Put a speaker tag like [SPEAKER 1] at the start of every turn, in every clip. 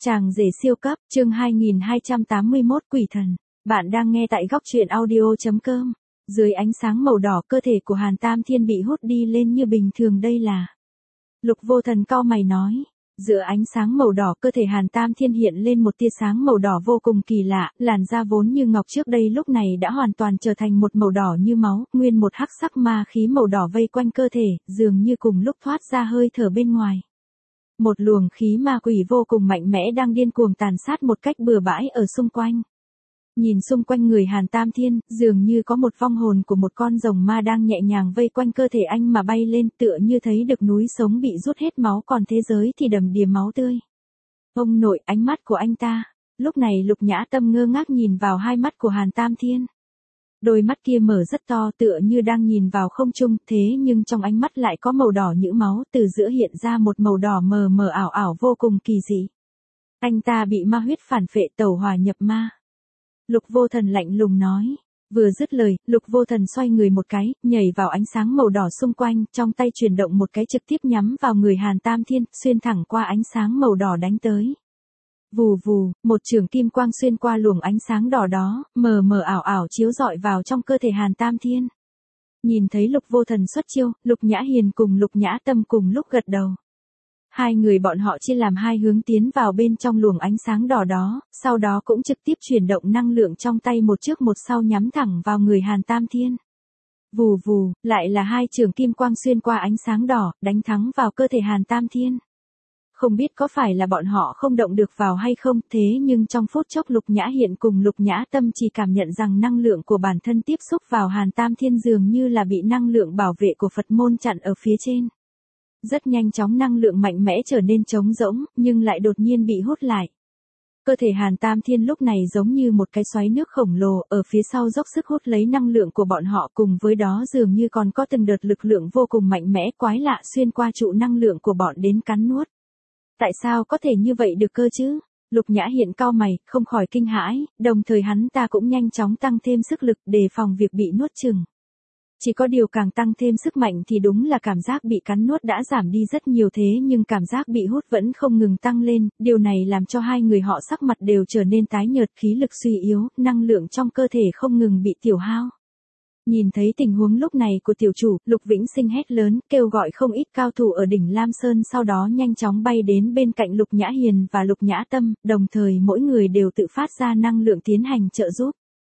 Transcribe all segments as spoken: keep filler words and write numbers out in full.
[SPEAKER 1] Chàng rể siêu cấp, chương hai nghìn hai trăm tám mươi mốt Quỷ thần. Bạn đang nghe tại góc truyện audio.com. Dưới ánh sáng màu đỏ cơ thể của Hàn Tam Thiên bị hút đi lên như bình thường đây là. Lục Vô Thần cau mày nói. Giữa ánh sáng màu đỏ cơ thể Hàn Tam Thiên hiện lên một tia sáng màu đỏ vô cùng kỳ lạ, làn da vốn như ngọc trước đây lúc này đã hoàn toàn trở thành một màu đỏ như máu, nguyên một hắc sắc ma khí màu đỏ vây quanh cơ thể, dường như cùng lúc thoát ra hơi thở bên ngoài. Một luồng khí ma quỷ vô cùng mạnh mẽ đang điên cuồng tàn sát một cách bừa bãi ở xung quanh. Nhìn xung quanh người Hàn Tam Thiên, dường như có một vong hồn của một con rồng ma đang nhẹ nhàng vây quanh cơ thể anh mà bay lên, tựa như thấy được núi sống bị rút hết máu còn thế giới thì đầm đìa máu tươi. Ông nội, ánh mắt của anh ta. Lúc này Lục Nhã Tâm ngơ ngác nhìn vào hai mắt của Hàn Tam Thiên. Đôi mắt kia mở rất to tựa như đang nhìn vào không trung, thế nhưng trong ánh mắt lại có màu đỏ như máu, từ giữa hiện ra một màu đỏ mờ mờ ảo ảo vô cùng kỳ dị. Anh ta bị ma huyết phản phệ tẩu hỏa nhập ma. Lục Vô Thần lạnh lùng nói. Vừa dứt lời, Lục Vô Thần xoay người một cái, nhảy vào ánh sáng màu đỏ xung quanh, trong tay chuyển động một cái trực tiếp nhắm vào người Hàn Tam Thiên, xuyên thẳng qua ánh sáng màu đỏ đánh tới. Vù vù, một chưởng kim quang xuyên qua luồng ánh sáng đỏ đó, mờ mờ ảo ảo chiếu rọi vào trong cơ thể Hàn Tam Thiên. Nhìn thấy Lục Vô Thần xuất chiêu, Lục Nhã Hiền cùng Lục Nhã Tâm cùng lúc gật đầu. Hai người bọn họ chia làm hai hướng tiến vào bên trong luồng ánh sáng đỏ đó, sau đó cũng trực tiếp chuyển động năng lượng trong tay một trước một sau nhắm thẳng vào người Hàn Tam Thiên. Vù vù, lại là hai chưởng kim quang xuyên qua ánh sáng đỏ, đánh thắng vào cơ thể Hàn Tam Thiên. Không biết có phải là bọn họ không động được vào hay không, thế nhưng trong phút chốc Lục Nhã Hiện cùng Lục Nhã Tâm chỉ cảm nhận rằng năng lượng của bản thân tiếp xúc vào Hàn Tam Thiên dường như là bị năng lượng bảo vệ của Phật môn chặn ở phía trên. Rất nhanh chóng năng lượng mạnh mẽ trở nên trống rỗng, nhưng lại đột nhiên bị hút lại. Cơ thể Hàn Tam Thiên lúc này giống như một cái xoáy nước khổng lồ, ở phía sau dốc sức hút lấy năng lượng của bọn họ, cùng với đó dường như còn có từng đợt lực lượng vô cùng mạnh mẽ quái lạ xuyên qua trụ năng lượng của bọn đến cắn nuốt. Tại sao có thể như vậy được cơ chứ? Lục Nhã Hiện cau mày, không khỏi kinh hãi, đồng thời hắn ta cũng nhanh chóng tăng thêm sức lực đề phòng việc bị nuốt chửng. Chỉ có điều càng tăng thêm sức mạnh thì đúng là cảm giác bị cắn nuốt đã giảm đi rất nhiều, thế nhưng cảm giác bị hút vẫn không ngừng tăng lên, điều này làm cho hai người họ sắc mặt đều trở nên tái nhợt, khí lực suy yếu, năng lượng trong cơ thể không ngừng bị tiêu hao. Nhìn thấy tình huống lúc này của tiểu chủ, Lục Vĩnh Sinh hét lớn, kêu gọi không ít cao thủ ở đỉnh Lam Sơn, sau đó nhanh chóng bay đến bên cạnh Lục Nhã Hiền và Lục Nhã Tâm, đồng thời mỗi người đều tự phát ra năng lượng tiến hành trợ giúp.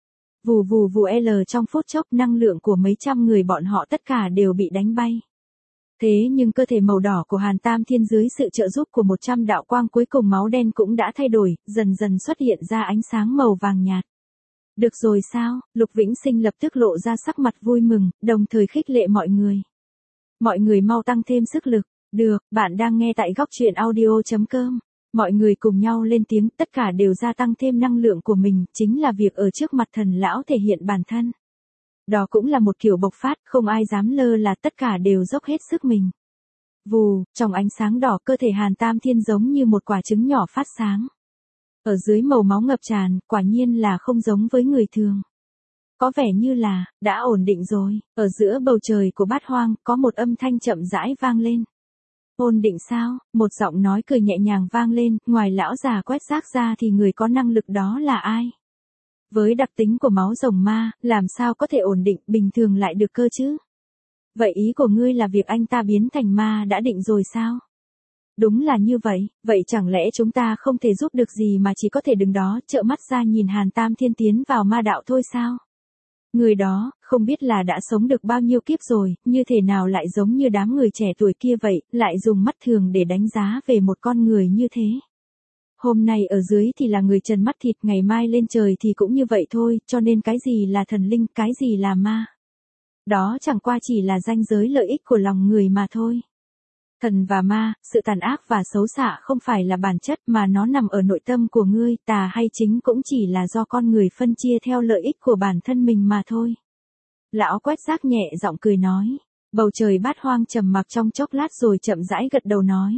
[SPEAKER 1] Vù vù vù L trong phút chốc năng lượng của mấy trăm người bọn họ tất cả đều bị đánh bay. Thế nhưng cơ thể màu đỏ của Hàn Tam Thiên dưới sự trợ giúp của một trăm đạo quang cuối cùng máu đen cũng đã thay đổi, dần dần xuất hiện ra ánh sáng màu vàng nhạt. Được rồi sao? Lục Vĩnh Sinh lập tức lộ ra sắc mặt vui mừng, đồng thời khích lệ mọi người. Mọi người mau tăng thêm sức lực. Được, bạn đang nghe tại góc truyện audio.com. Mọi người cùng nhau lên tiếng, tất cả đều gia tăng thêm năng lượng của mình, chính là việc ở trước mặt thần lão thể hiện bản thân. Đó cũng là một kiểu bộc phát, không ai dám lơ là, tất cả đều dốc hết sức mình. Vù, trong ánh sáng đỏ cơ thể Hàn Tam Thiên giống như một quả trứng nhỏ phát sáng. Ở dưới màu máu ngập tràn, quả nhiên là không giống với người thường. Có vẻ như là, đã ổn định rồi, ở giữa bầu trời của Bát Hoang, có một âm thanh chậm rãi vang lên. Ổn định sao? Một giọng nói cười nhẹ nhàng vang lên, ngoài lão già Quét Rác ra thì người có năng lực đó là ai? Với đặc tính của máu rồng ma, làm sao có thể ổn định, bình thường lại được cơ chứ? Vậy ý của ngươi là việc anh ta biến thành ma đã định rồi sao? Đúng là như vậy, vậy chẳng lẽ chúng ta không thể giúp được gì mà chỉ có thể đứng đó, trợn mắt ra nhìn Hàn Tam Thiên tiến vào ma đạo thôi sao? Người đó, không biết là đã sống được bao nhiêu kiếp rồi, như thế nào lại giống như đám người trẻ tuổi kia vậy, lại dùng mắt thường để đánh giá về một con người như thế. Hôm nay ở dưới thì là người trần mắt thịt, ngày mai lên trời thì cũng như vậy thôi, cho nên cái gì là thần linh, cái gì là ma. Đó chẳng qua chỉ là ranh giới lợi ích của lòng người mà thôi. Thần và ma, sự tàn ác và xấu xạ không phải là bản chất mà nó nằm ở nội tâm của ngươi, tà hay chính cũng chỉ là do con người phân chia theo lợi ích của bản thân mình mà thôi. Lão Quét Rác nhẹ giọng cười nói. Bầu trời Bát Hoang trầm mặc trong chốc lát rồi chậm rãi gật đầu nói.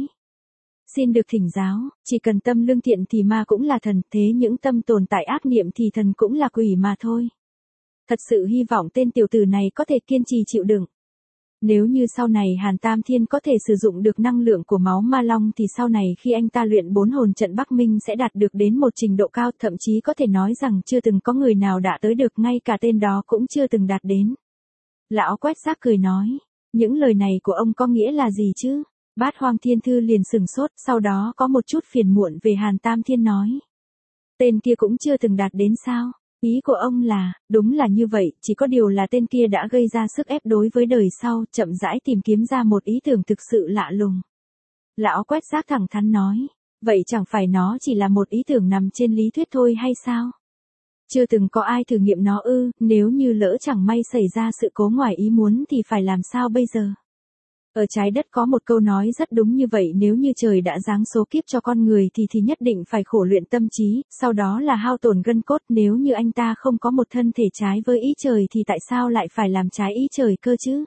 [SPEAKER 1] Xin được thỉnh giáo, chỉ cần tâm lương thiện thì ma cũng là thần, thế những tâm tồn tại ác niệm thì thần cũng là quỷ mà thôi. Thật sự hy vọng tên tiểu tử này có thể kiên trì chịu đựng. Nếu như sau này Hàn Tam Thiên có thể sử dụng được năng lượng của máu ma long thì sau này khi anh ta luyện bốn hồn trận Bắc Minh sẽ đạt được đến một trình độ cao, thậm chí có thể nói rằng chưa từng có người nào đã tới được, ngay cả tên đó cũng chưa từng đạt đến. Lão Quét Xác cười nói, những lời này của ông có nghĩa là gì chứ? Bát Hoang Thiên Thư liền sửng sốt, sau đó có một chút phiền muộn về Hàn Tam Thiên nói. Tên kia cũng chưa từng đạt đến sao? Ý của ông là, đúng là như vậy, chỉ có điều là tên kia đã gây ra sức ép đối với đời sau, chậm rãi tìm kiếm ra một ý tưởng thực sự lạ lùng. Lão Quét Xác thẳng thắn nói, vậy chẳng phải nó chỉ là một ý tưởng nằm trên lý thuyết thôi hay sao? Chưa từng có ai thử nghiệm nó ư, nếu như lỡ chẳng may xảy ra sự cố ngoài ý muốn thì phải làm sao bây giờ? Ở trái đất có một câu nói rất đúng như vậy, nếu như trời đã giáng số kiếp cho con người thì thì nhất định phải khổ luyện tâm trí, sau đó là hao tổn gân cốt, nếu như anh ta không có một thân thể trái với ý trời thì tại sao lại phải làm trái ý trời cơ chứ?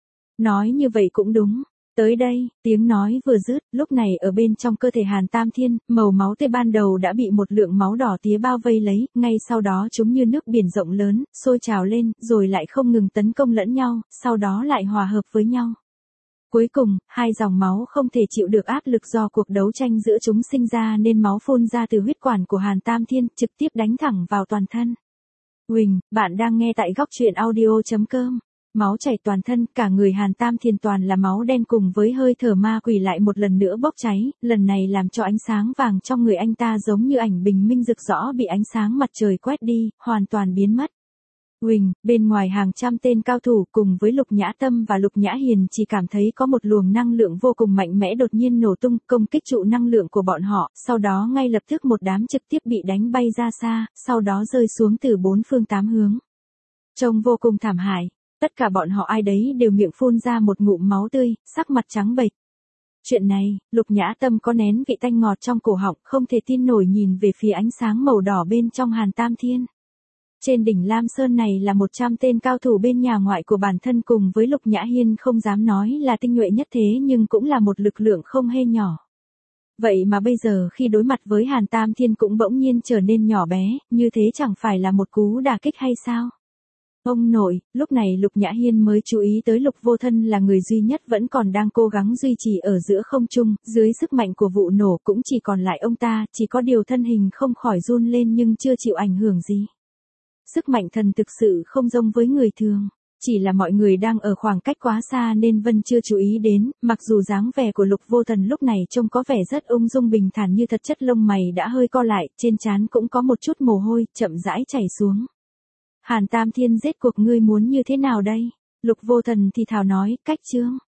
[SPEAKER 1] Nói như vậy cũng đúng. Tới đây, tiếng nói vừa dứt, lúc này ở bên trong cơ thể Hàn Tam Thiên, màu máu tươi ban đầu đã bị một lượng máu đỏ tía bao vây lấy, ngay sau đó chúng như nước biển rộng lớn, sôi trào lên, rồi lại không ngừng tấn công lẫn nhau, sau đó lại hòa hợp với nhau. Cuối cùng, hai dòng máu không thể chịu được áp lực do cuộc đấu tranh giữa chúng sinh ra nên máu phun ra từ huyết quản của Hàn Tam Thiên, trực tiếp đánh thẳng vào toàn thân. Huỳnh, bạn đang nghe tại góc truyện audio chấm com. Máu chảy toàn thân, cả người Hàn Tam Thiên toàn là máu đen cùng với hơi thở ma quỷ lại một lần nữa bốc cháy, lần này làm cho ánh sáng vàng trong người anh ta giống như ảnh bình minh rực rỡ bị ánh sáng mặt trời quét đi, hoàn toàn biến mất. Huỳnh, bên ngoài hàng trăm tên cao thủ cùng với Lục Nhã Tâm và Lục Nhã Hiền chỉ cảm thấy có một luồng năng lượng vô cùng mạnh mẽ đột nhiên nổ tung, công kích trụ năng lượng của bọn họ, sau đó ngay lập tức một đám trực tiếp bị đánh bay ra xa, sau đó rơi xuống từ bốn phương tám hướng. Trông vô cùng thảm hại, tất cả bọn họ ai đấy đều miệng phun ra một ngụm máu tươi, sắc mặt trắng bệch. Chuyện này, Lục Nhã Tâm có nén vị tanh ngọt trong cổ họng, không thể tin nổi nhìn về phía ánh sáng màu đỏ bên trong Hàn Tam Thiên. Trên đỉnh Lam Sơn này là một trăm tên cao thủ bên nhà ngoại của bản thân cùng với Lục Nhã Hiên không dám nói là tinh nhuệ nhất thế nhưng cũng là một lực lượng không hề nhỏ. Vậy mà bây giờ khi đối mặt với Hàn Tam Thiên cũng bỗng nhiên trở nên nhỏ bé, như thế chẳng phải là một cú đả kích hay sao? Ông nội, lúc này Lục Nhã Hiên mới chú ý tới Lục Vô Thân là người duy nhất vẫn còn đang cố gắng duy trì ở giữa không trung, dưới sức mạnh của vụ nổ cũng chỉ còn lại ông ta, chỉ có điều thân hình không khỏi run lên nhưng chưa chịu ảnh hưởng gì. Sức mạnh thần thực sự không giống với người thường, chỉ là mọi người đang ở khoảng cách quá xa nên Vân chưa chú ý đến, mặc dù dáng vẻ của Lục Vô Thần lúc này trông có vẻ rất ung dung bình thản như thật chất lông mày đã hơi co lại, trên trán cũng có một chút mồ hôi, chậm rãi chảy xuống. Hàn Tam Thiên rốt cuộc ngươi muốn như thế nào đây? Lục Vô Thần thì thào nói, cách chương.